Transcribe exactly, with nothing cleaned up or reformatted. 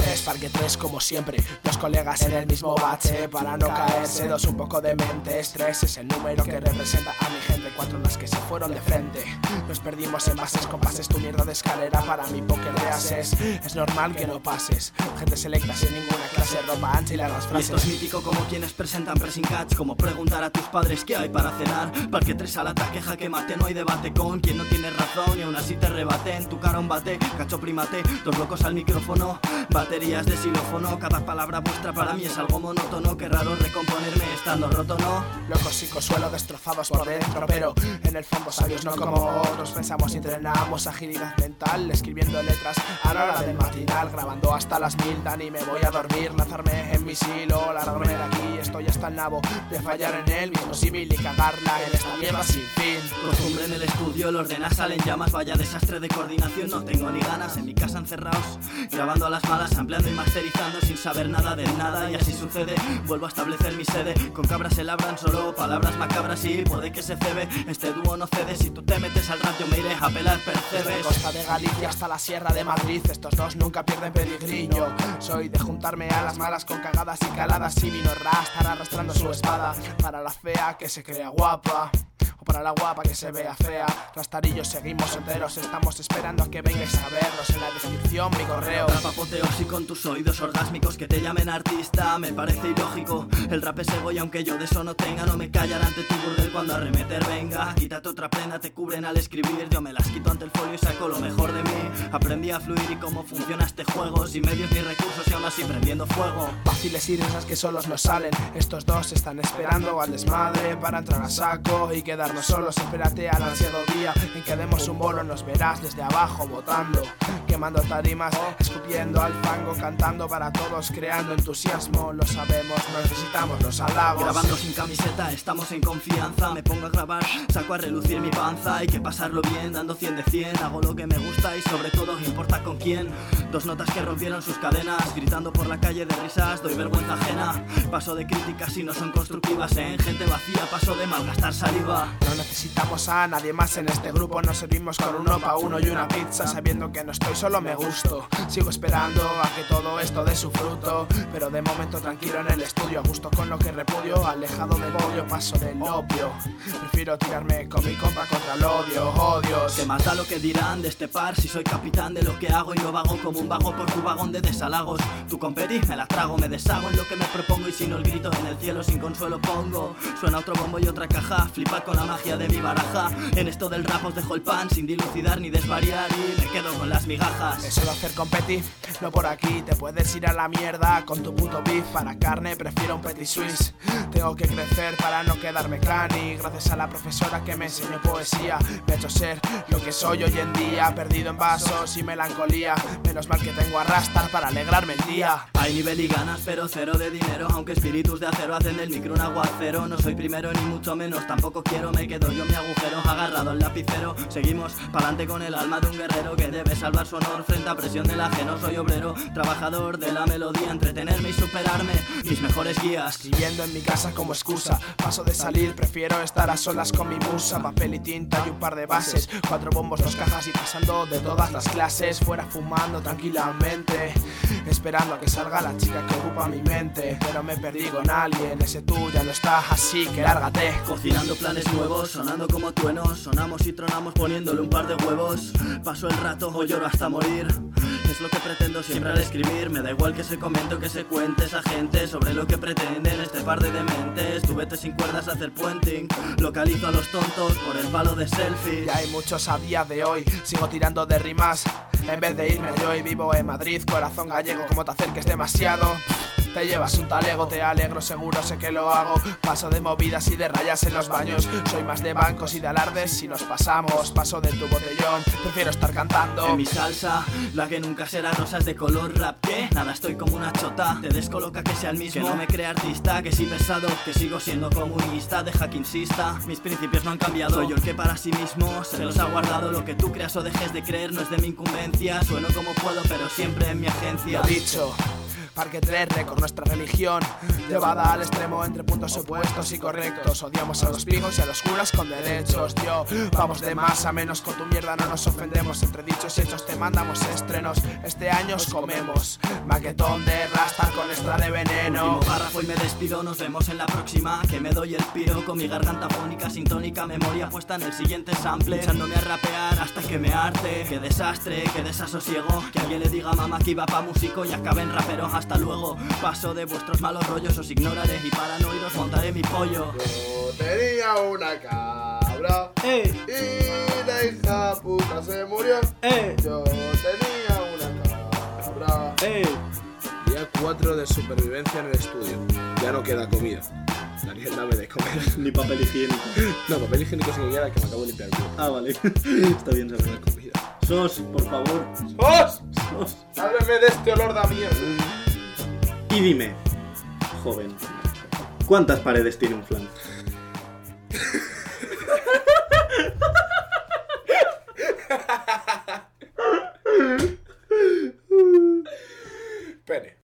tres, parque tres como siempre. Dos colegas en el mismo bache para no caerse. Dos, un poco de mente. Tres es el número que representa a mi gente. Cuatro las que se fueron de frente. Nos perdimos en bases, compases, tu mierda de escalera para mi poker de ases. Es normal que no pases. Gente selecta sin ninguna clase, ropa ancha y largas frases. Y esto es mítico como quienes presentan pressing catch. Como preguntar a tus padres qué hay para cenar. Parque tres al ataque, jaque mate, no hay debate con quien no tiene razón y aún así te rebate. En tu cara un bate, cacho primate, dos locos al micrófono, baterías de xilófono. Cada palabra vuestra para mí es algo monótono. Qué raro recomponerme estando roto, ¿no? Locos psicosuelo destrozados por dentro, pero en el fondo sabios no como otros. Pensamos y entrenamos agilidad mental, escribiendo letras a la hora del matinal, grabando hasta las mil. Dani, me voy a dormir, lanzarme en mi silo, largarme de aquí, estoy hasta el nabo de fallar en el mismo símil y cagarla en esta mierda sin fin. Costumbre en el estudio, lo ordenas, salen llamas, vaya desastre de coordinación, no tengo ni ganas. En mi casa encerrados, grabando a las malas, ampliando y masterizando sin saber nada de nada. Y así sucede, vuelvo a establecer mi sede. Con cabras se labran solo palabras macabras y puede que se cebe. Este dúo no cede, si tú te metes al ratio me iré a pelar percebes. Desde Costa de Galicia hasta la Sierra de Madrid, estos dos nunca pierden pedigrillo. Soy de juntarme a las malas con cagadas y caladas. Y vino Ra estar arrastrando su espada para la fea que se crea guapa, o para la guapa que se vea fea. Rastarillos seguimos enteros, estamos esperando a que vengáis a vernos. En la descripción mi correo. Rap apoteósico con tus oídos orgásmicos, que te llamen artista me parece ilógico. El rap es ego y aunque yo de eso no tenga, no me callaré ante tu burdel cuando arremeter venga. Quítate otra prenda, te cubren al escribir, yo me las quito ante el folio y saco lo mejor de mí. Aprendí a fluir y cómo funciona este juego, sin medios ni recursos y aún así prendiendo fuego. Fáciles y risas que solos nos salen, estos dos están esperando al desmadre para entrar a saco y quedarnos solos. Espérate al ansiado día en que demos un bolo, nos verás desde abajo votando, quemando tarimas, escupiendo al fango, cantando para todos, creando entusiasmo. Lo sabemos, no necesitamos los halagos. Grabando sin camiseta, estamos en confianza. Me pongo a grabar, saco a relucir mi panza. Hay que pasarlo bien, dando cien de cien. Hago lo que me gusta y sobre todo importa con quién. Dos notas que rompieron sus cadenas, gritando por la calle de risas, doy vergüenza ajena. Paso de críticas y no son constructivas, en gente vacía, paso de malgastar saliva. No necesitamos a nadie más en este grupo, nos servimos con uno pa' uno y una pizza. Sabiendo que no estoy solo me gusto, sigo esperando a que todo esto dé su fruto. Pero de momento tranquilo en el estudio, a gusto con lo que repudio, alejado del odio, paso del opio. Prefiero tirarme con mi compa contra el odio, odios. ¿Qué más da lo que dirán de este par si soy capitán de lo que hago y no vago como un vago por tu vagón de desalagos? Tu competi me la trago, me deshago en lo que me propongo y si no el grito en el cielo sin consuelo pongo. Suena otro bombo y otra caja, flipad con la magia de mi baraja. En esto del rap os dejo el pan sin dilucidar ni desvariar y me quedo con las migajas. Eso de hacer competi, no por aquí, te puedes ir a la mierda con tu puto beef. Para carne prefiero un petit suisse, tengo que crecer para no quedarme cani. Gracias a la profesora que me enseñó poesía, me ha hecho ser lo que soy hoy en día. Perdido en vasos y melancolía, menos mal que tengo a Rastar para alegrarme el día. Hay nivel y ganas pero cero de dinero, aunque espíritus de acero hacen del micro un aguacero. No soy primero ni mucho menos, tampoco quiero, me quedo yo mi agujero agarrado al lapicero. Seguimos pa'lante con el alma de un guerrero que debe salvar su honor frente a presión del ajeno. Soy obrero, trabajador de la melodía, entretenerme y superarme, mis mejores guías. Escribiendo en mi casa como excusa, paso de salir, prefiero estar a solas con mi musa. Papel y tinta y un par de bases, cuatro bombos, dos cajas y pasando de todas las clases. Fuera fumando tranquilamente, esperando a que salga la chica que ocupa mi mente. Pero me perdí con alguien, ese tú ya no está, así que lárgate. Cocinando planes nuevos, sonando como truenos, sonamos y tronamos poniéndole un par de huevos. Paso el rato o lloro hasta morir, es lo que pretendo siempre al escribir. Me da igual que se comente o que se cuente esa gente sobre lo que pretenden este par de dementes. Tú vete sin cuerdas a hacer puenting, localizo a los tontos por el palo de selfie. Y hay muchos a día de hoy, sigo tirando de rimas en vez de irme yo y vivo en Madrid, corazón gallego. Como te acerques demasiado, te llevas un talego, te alegro, seguro sé que lo hago. Paso de movidas y de rayas en los baños, soy más de bancos y de alardes si nos pasamos. Paso de tu botellón, prefiero estar cantando en mi salsa, la que nunca será rosas de color. Rap que nada, estoy como una chota, te descoloca que sea el mismo, que no me crea artista, que sí pesado, que sigo siendo comunista, deja que insista, mis principios no han cambiado. Soy yo el que para sí mismo se los ha guardado. Lo que tú creas o dejes de creer no es de mi incumbencia, sueno como puedo pero siempre en mi agencia. Lo dicho, Parque tres, récord, nuestra religión llevada al extremo entre puntos opuestos y correctos. Odiamos a los pijos y a los curas con derechos. Yo, vamos de más a menos, con tu mierda no nos ofendemos. Entre dichos y hechos te mandamos estrenos. Este año os comemos maquetón de rasta con extra de veneno. Último párrafo y me despido, nos vemos en la próxima. Que me doy el piro con mi garganta fónica, sintónica, memoria puesta en el siguiente sample. Echándome a rapear hasta que me arte. Qué desastre, qué desasosiego. Que alguien le diga a mamá que iba pa' músico y acabe en rapero. Hasta luego, paso de vuestros malos rollos, os ignoraré y para no iros montaré mi pollo. Yo tenía una cabra ¡Eh! y la hija puta se murió. ¡Eh! Yo tenía una cabra. ¡Eh! Día cuatro de supervivencia en el estudio. Ya no queda comida. Daniel, dame de comer. Ni papel higiénico. No, papel higiénico sin queda que me acabo de limpiar el culo. Ah, vale. Está bien saber. No hay comida. Sos, por favor. ¡Sos! Sos. ¡Háblame de este olor de mierda! Y dime, joven, ¿cuántas paredes tiene un flan? Pene.